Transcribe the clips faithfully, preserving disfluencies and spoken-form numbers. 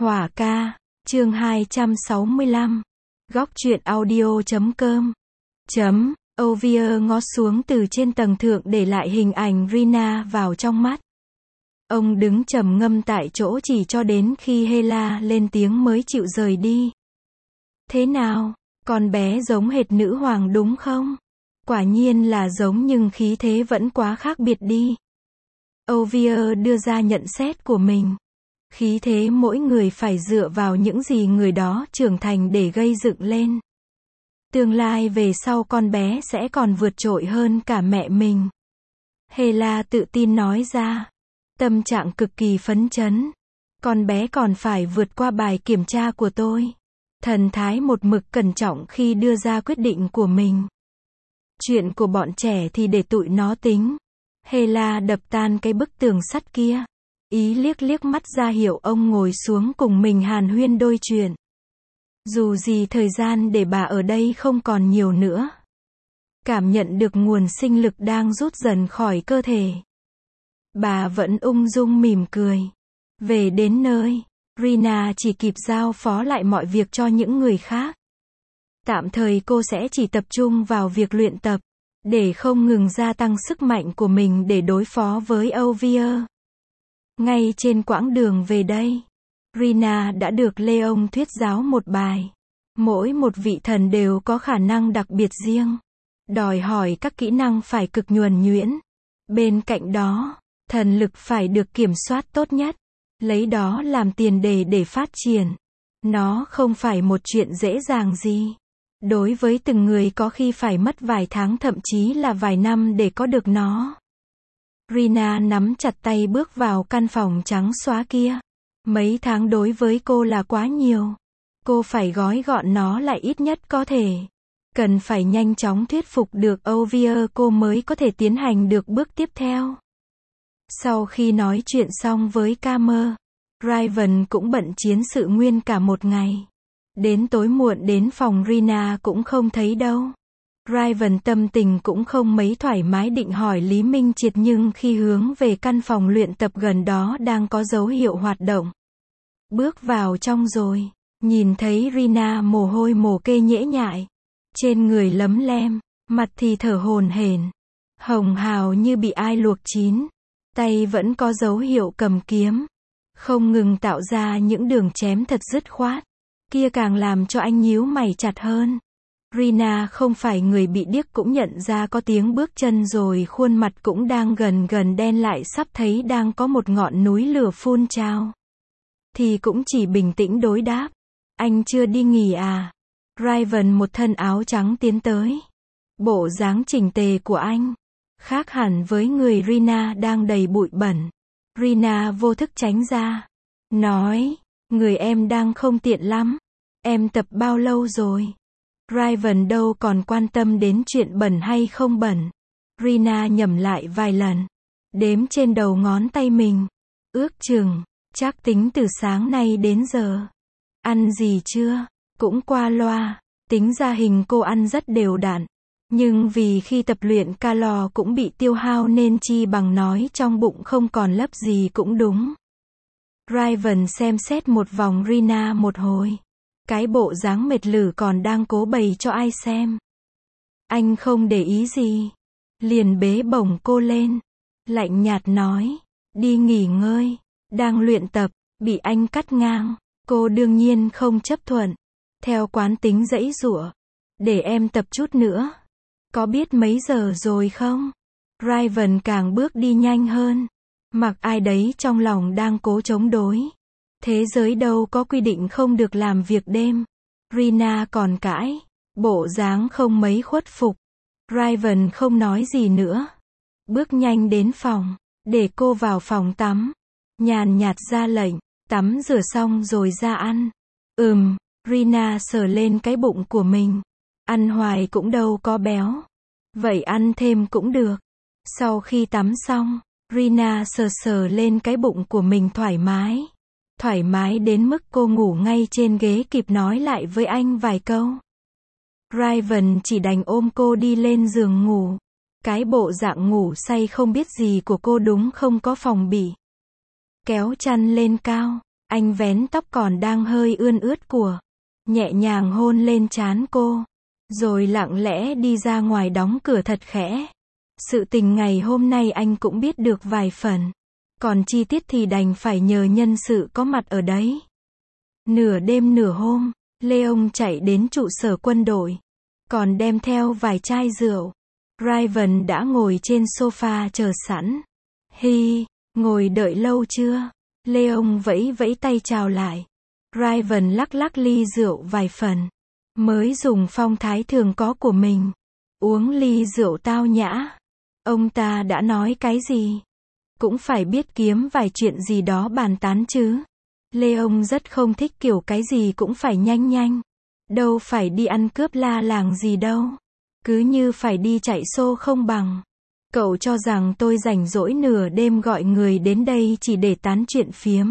Hỏa ca, chương hai trăm sáu mươi lăm. Góc truyện audio chấm com. Chấm, Olivier ngó xuống từ trên tầng thượng để lại hình ảnh Rina vào trong mắt. Ông đứng trầm ngâm tại chỗ chỉ cho đến khi Hela lên tiếng mới chịu rời đi. Thế nào, con bé giống hệt nữ hoàng đúng không? Quả nhiên là giống nhưng khí thế vẫn quá khác biệt đi. Olivier đưa ra nhận xét của mình. Khí thế mỗi người phải dựa vào những gì người đó trưởng thành để gây dựng lên. Tương lai về sau con bé sẽ còn vượt trội hơn cả mẹ mình. Hela tự tin nói ra. Tâm trạng cực kỳ phấn chấn. Con bé còn phải vượt qua bài kiểm tra của tôi. Thần thái một mực cẩn trọng khi đưa ra quyết định của mình. Chuyện của bọn trẻ thì để tụi nó tính. Hela đập tan cái bức tường sắt kia. Ý liếc liếc mắt ra hiệu ông ngồi xuống cùng mình hàn huyên đôi chuyện. Dù gì thời gian để bà ở đây không còn nhiều nữa. Cảm nhận được nguồn sinh lực đang rút dần khỏi cơ thể. Bà vẫn ung dung mỉm cười. Về đến nơi, Rina chỉ kịp giao phó lại mọi việc cho những người khác. Tạm thời cô sẽ chỉ tập trung vào việc luyện tập, để không ngừng gia tăng sức mạnh của mình để đối phó với Olivier. Ngay trên quãng đường về đây, Rina đã được Leon thuyết giáo một bài. Mỗi một vị thần đều có khả năng đặc biệt riêng, đòi hỏi các kỹ năng phải cực nhuần nhuyễn. Bên cạnh đó, thần lực phải được kiểm soát tốt nhất, lấy đó làm tiền đề để phát triển. Nó không phải một chuyện dễ dàng gì. Đối với từng người có khi phải mất vài tháng thậm chí là vài năm để có được nó. Rina nắm chặt tay bước vào căn phòng trắng xóa kia. Mấy tháng đối với cô là quá nhiều. Cô phải gói gọn nó lại ít nhất có thể. Cần phải nhanh chóng thuyết phục được Olivier cô mới có thể tiến hành được bước tiếp theo. Sau khi nói chuyện xong với Camer, Raven cũng bận chiến sự nguyên cả một ngày. Đến tối muộn đến phòng Rina cũng không thấy đâu. Raven tâm tình cũng không mấy thoải mái định hỏi Lý Minh Triệt nhưng khi hướng về căn phòng luyện tập gần đó đang có dấu hiệu hoạt động. Bước vào trong rồi, nhìn thấy Rina mồ hôi mồ kê nhễ nhại. Trên người lấm lem, mặt thì thở hổn hển, hồng hào như bị ai luộc chín. Tay vẫn có dấu hiệu cầm kiếm, không ngừng tạo ra những đường chém thật dứt khoát. Kia càng làm cho anh nhíu mày chặt hơn. Rina không phải người bị điếc cũng nhận ra có tiếng bước chân rồi khuôn mặt cũng đang gần gần đen lại sắp thấy đang có một ngọn núi lửa phun trào. Thì cũng chỉ bình tĩnh đối đáp. Anh chưa đi nghỉ à? Raven một thân áo trắng tiến tới. Bộ dáng chỉnh tề của anh khác hẳn với người Rina đang đầy bụi bẩn. Rina vô thức tránh ra. Nói, người em đang không tiện lắm. Em tập bao lâu rồi? Raven đâu còn quan tâm đến chuyện bẩn hay không bẩn. Rina nhẩm lại vài lần. Đếm trên đầu ngón tay mình. Ước chừng, chắc tính từ sáng nay đến giờ. Ăn gì chưa? Cũng qua loa. Tính ra hình cô ăn rất đều đặn. Nhưng vì khi tập luyện calo cũng bị tiêu hao nên chi bằng nói trong bụng không còn lấp gì cũng đúng. Raven xem xét một vòng Rina một hồi. Cái bộ dáng mệt lử còn đang cố bày cho ai xem. Anh không để ý gì. Liền bế bổng cô lên. Lạnh nhạt nói. Đi nghỉ ngơi. Đang luyện tập. Bị anh cắt ngang. Cô đương nhiên không chấp thuận. Theo quán tính giãy giụa. Để em tập chút nữa. Có biết mấy giờ rồi không? Raven càng bước đi nhanh hơn. Mặc ai đấy trong lòng đang cố chống đối. Thế giới đâu có quy định không được làm việc đêm. Rina còn cãi. Bộ dáng không mấy khuất phục. Raven không nói gì nữa. Bước nhanh đến phòng. Để cô vào phòng tắm. Nhàn nhạt ra lệnh. Tắm rửa xong rồi ra ăn. Ừm, Rina sờ lên cái bụng của mình. Ăn hoài cũng đâu có béo. Vậy ăn thêm cũng được. Sau khi tắm xong, Rina sờ sờ lên cái bụng của mình thoải mái. Thoải mái đến mức cô ngủ ngay trên ghế kịp nói lại với anh vài câu. Raven chỉ đành ôm cô đi lên giường ngủ. Cái bộ dạng ngủ say không biết gì của cô đúng không có phòng bị. Kéo chăn lên cao. Anh vén tóc còn đang hơi ươn ướt của, nhẹ nhàng hôn lên trán cô, rồi lặng lẽ đi ra ngoài đóng cửa thật khẽ. Sự tình ngày hôm nay anh cũng biết được vài phần, còn chi tiết thì đành phải nhờ nhân sự có mặt ở đấy. Nửa đêm nửa hôm, Leon chạy đến trụ sở quân đội, còn đem theo vài chai rượu. Raven đã ngồi trên sofa chờ sẵn. Hi, ngồi đợi lâu chưa? Leon vẫy vẫy tay chào lại. Raven lắc lắc ly rượu vài phần, mới dùng phong thái thường có của mình. Uống ly rượu tao nhã. Ông ta đã nói cái gì? Cũng phải biết kiếm vài chuyện gì đó bàn tán chứ. Leon rất không thích kiểu cái gì cũng phải nhanh nhanh. Đâu phải đi ăn cướp la làng gì đâu. Cứ như phải đi chạy xô không bằng. Cậu cho rằng tôi rảnh rỗi nửa đêm gọi người đến đây chỉ để tán chuyện phiếm.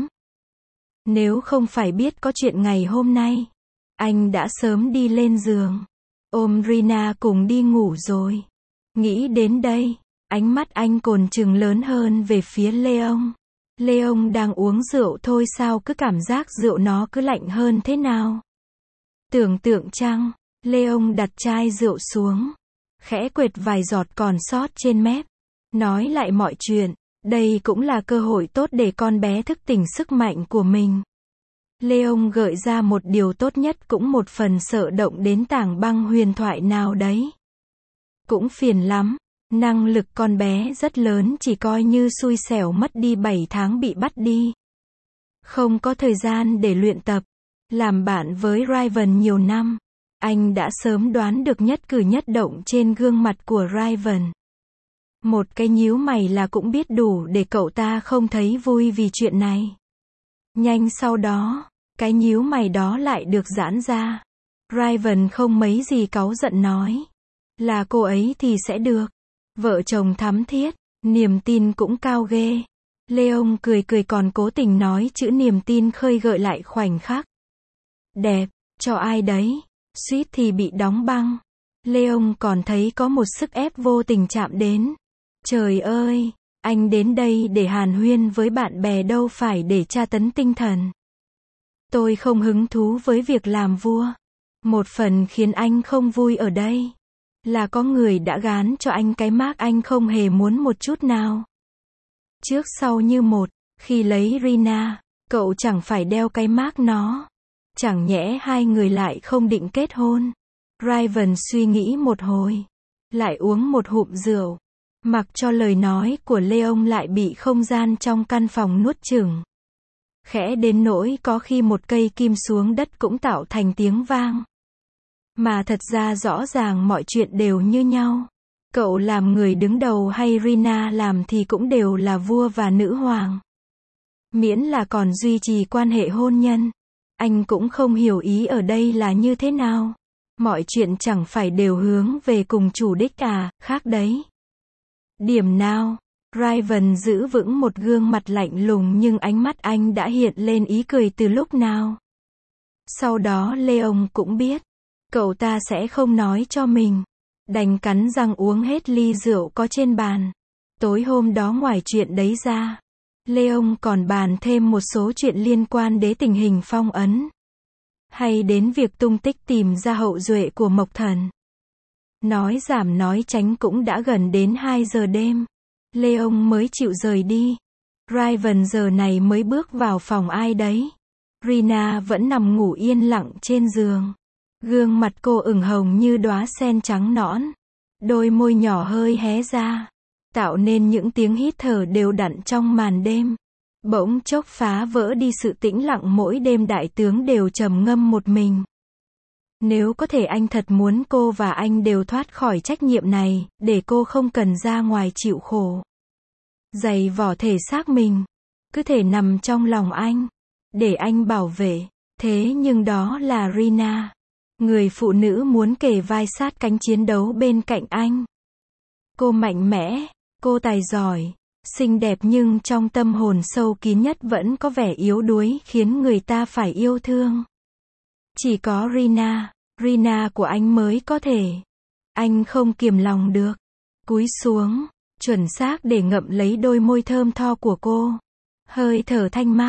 Nếu không phải biết có chuyện ngày hôm nay, anh đã sớm đi lên giường, ôm Rina cùng đi ngủ rồi. Nghĩ đến đây, ánh mắt anh cồn chừng lớn hơn về phía Leon. Leon đang uống rượu thôi sao cứ cảm giác rượu nó cứ lạnh hơn thế nào. Tưởng tượng chăng, Leon đặt chai rượu xuống, khẽ quệt vài giọt còn sót trên mép, nói lại mọi chuyện. Đây cũng là cơ hội tốt để con bé thức tỉnh sức mạnh của mình. Leon gợi ra một điều tốt nhất cũng một phần sợ động đến tảng băng huyền thoại nào đấy. Cũng phiền lắm, năng lực con bé rất lớn chỉ coi như xui xẻo mất đi bảy tháng bị bắt đi. Không có thời gian để luyện tập. Làm bạn với Raven nhiều năm, anh đã sớm đoán được nhất cử nhất động trên gương mặt của Raven. Một cái nhíu mày là cũng biết đủ để cậu ta không thấy vui vì chuyện này. Nhanh sau đó, cái nhíu mày đó lại được giãn ra. Raven không mấy gì cáu giận nói. Là cô ấy thì sẽ được. Vợ chồng thắm thiết, niềm tin cũng cao ghê. Leon cười cười còn cố tình nói chữ niềm tin khơi gợi lại khoảnh khắc. Đẹp, cho ai đấy? Suýt thì bị đóng băng. Leon còn thấy có một sức ép vô tình chạm đến. Trời ơi, anh đến đây để hàn huyên với bạn bè đâu phải để tra tấn tinh thần. Tôi không hứng thú với việc làm vua. Một phần khiến anh không vui ở đây là có người đã gán cho anh cái mác anh không hề muốn một chút nào. Trước sau như một, khi lấy Rina, cậu chẳng phải đeo cái mác nó. Chẳng nhẽ hai người lại không định kết hôn. Raven suy nghĩ một hồi, lại uống một hụm rượu, mặc cho lời nói của Leon lại bị không gian trong căn phòng nuốt chửng. Khẽ đến nỗi có khi một cây kim xuống đất cũng tạo thành tiếng vang. Mà thật ra rõ ràng mọi chuyện đều như nhau. Cậu làm người đứng đầu hay Rina làm thì cũng đều là vua và nữ hoàng. Miễn là còn duy trì quan hệ hôn nhân. Anh cũng không hiểu ý ở đây là như thế nào. Mọi chuyện chẳng phải đều hướng về cùng chủ đích à, khác đấy. Điểm nào? Raven giữ vững một gương mặt lạnh lùng nhưng ánh mắt anh đã hiện lên ý cười từ lúc nào. Sau đó Leon cũng biết, cậu ta sẽ không nói cho mình. Đành cắn răng uống hết ly rượu có trên bàn. Tối hôm đó ngoài chuyện đấy ra, Leon còn bàn thêm một số chuyện liên quan đến tình hình phong ấn. Hay đến việc tung tích tìm ra hậu duệ của Mộc Thần. Nói giảm nói tránh cũng đã gần đến hai giờ đêm. Leon mới chịu rời đi. Raven giờ này mới bước vào phòng ai đấy. Rina vẫn nằm ngủ yên lặng trên giường. Gương mặt cô ửng hồng như đóa sen trắng nõn. Đôi môi nhỏ hơi hé ra, tạo nên những tiếng hít thở đều đặn trong màn đêm. Bỗng chốc phá vỡ đi sự tĩnh lặng mỗi đêm đại tướng đều trầm ngâm một mình. Nếu có thể anh thật muốn cô và anh đều thoát khỏi trách nhiệm này, để cô không cần ra ngoài chịu khổ. Giày vỏ thể xác mình, cứ thể nằm trong lòng anh, để anh bảo vệ. Thế nhưng đó là Rina, người phụ nữ muốn kề vai sát cánh chiến đấu bên cạnh anh. Cô mạnh mẽ, cô tài giỏi, xinh đẹp nhưng trong tâm hồn sâu kín nhất vẫn có vẻ yếu đuối khiến người ta phải yêu thương. Chỉ có Rina, Rina của anh mới có thể. Anh không kiềm lòng được. Cúi xuống, chuẩn xác để ngậm lấy đôi môi thơm tho của cô. Hơi thở thanh mát,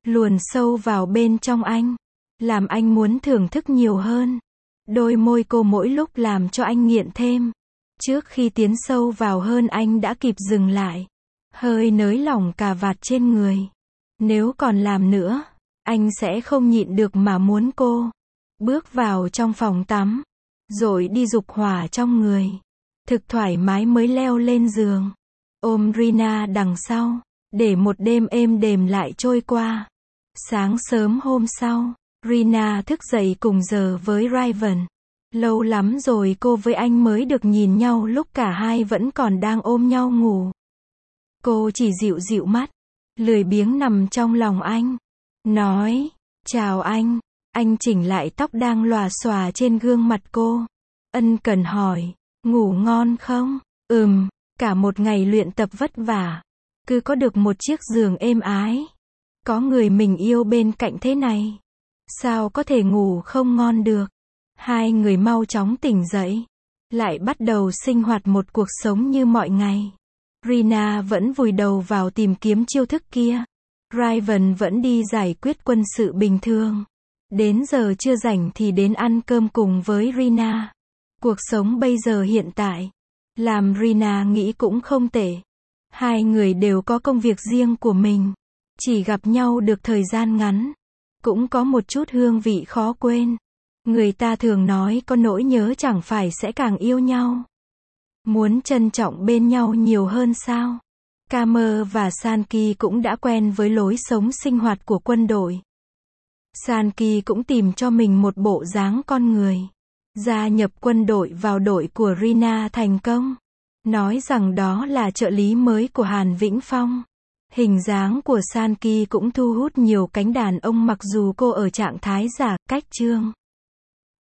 luồn sâu vào bên trong anh, làm anh muốn thưởng thức nhiều hơn. Đôi môi cô mỗi lúc làm cho anh nghiện thêm. Trước khi tiến sâu vào hơn anh đã kịp dừng lại, hơi nới lỏng cà vạt trên người. Nếu còn làm nữa, anh sẽ không nhịn được mà muốn cô. Bước vào trong phòng tắm, rồi đi dục hỏa trong người. Thực thoải mái mới leo lên giường, ôm Rina đằng sau, để một đêm êm đềm lại trôi qua. Sáng sớm hôm sau, Rina thức dậy cùng giờ với Raven. Lâu lắm rồi cô với anh mới được nhìn nhau lúc cả hai vẫn còn đang ôm nhau ngủ. Cô chỉ dịu dịu mắt, lười biếng nằm trong lòng anh. Nói, chào anh. Anh chỉnh lại tóc đang lòa xòa trên gương mặt cô. Ân cần hỏi, ngủ ngon không? Ừm, cả một ngày luyện tập vất vả. Cứ có được một chiếc giường êm ái, có người mình yêu bên cạnh thế này, sao có thể ngủ không ngon được. Hai người mau chóng tỉnh dậy, lại bắt đầu sinh hoạt một cuộc sống như mọi ngày. Rina vẫn vùi đầu vào tìm kiếm chiêu thức kia. Raven vẫn đi giải quyết quân sự bình thường. Đến giờ chưa rảnh thì đến ăn cơm cùng với Rina. Cuộc sống bây giờ hiện tại, làm Rina nghĩ cũng không tệ. Hai người đều có công việc riêng của mình, chỉ gặp nhau được thời gian ngắn, cũng có một chút hương vị khó quên. Người ta thường nói có nỗi nhớ chẳng phải sẽ càng yêu nhau. Muốn trân trọng bên nhau nhiều hơn sao? Kamer và Sanki cũng đã quen với lối sống sinh hoạt của quân đội. Sanki cũng tìm cho mình một bộ dáng con người. Gia nhập quân đội vào đội của Rina thành công. Nói rằng đó là trợ lý mới của Hàn Vĩnh Phong. Hình dáng của Sanki cũng thu hút nhiều cánh đàn ông mặc dù cô ở trạng thái giả, cách trương.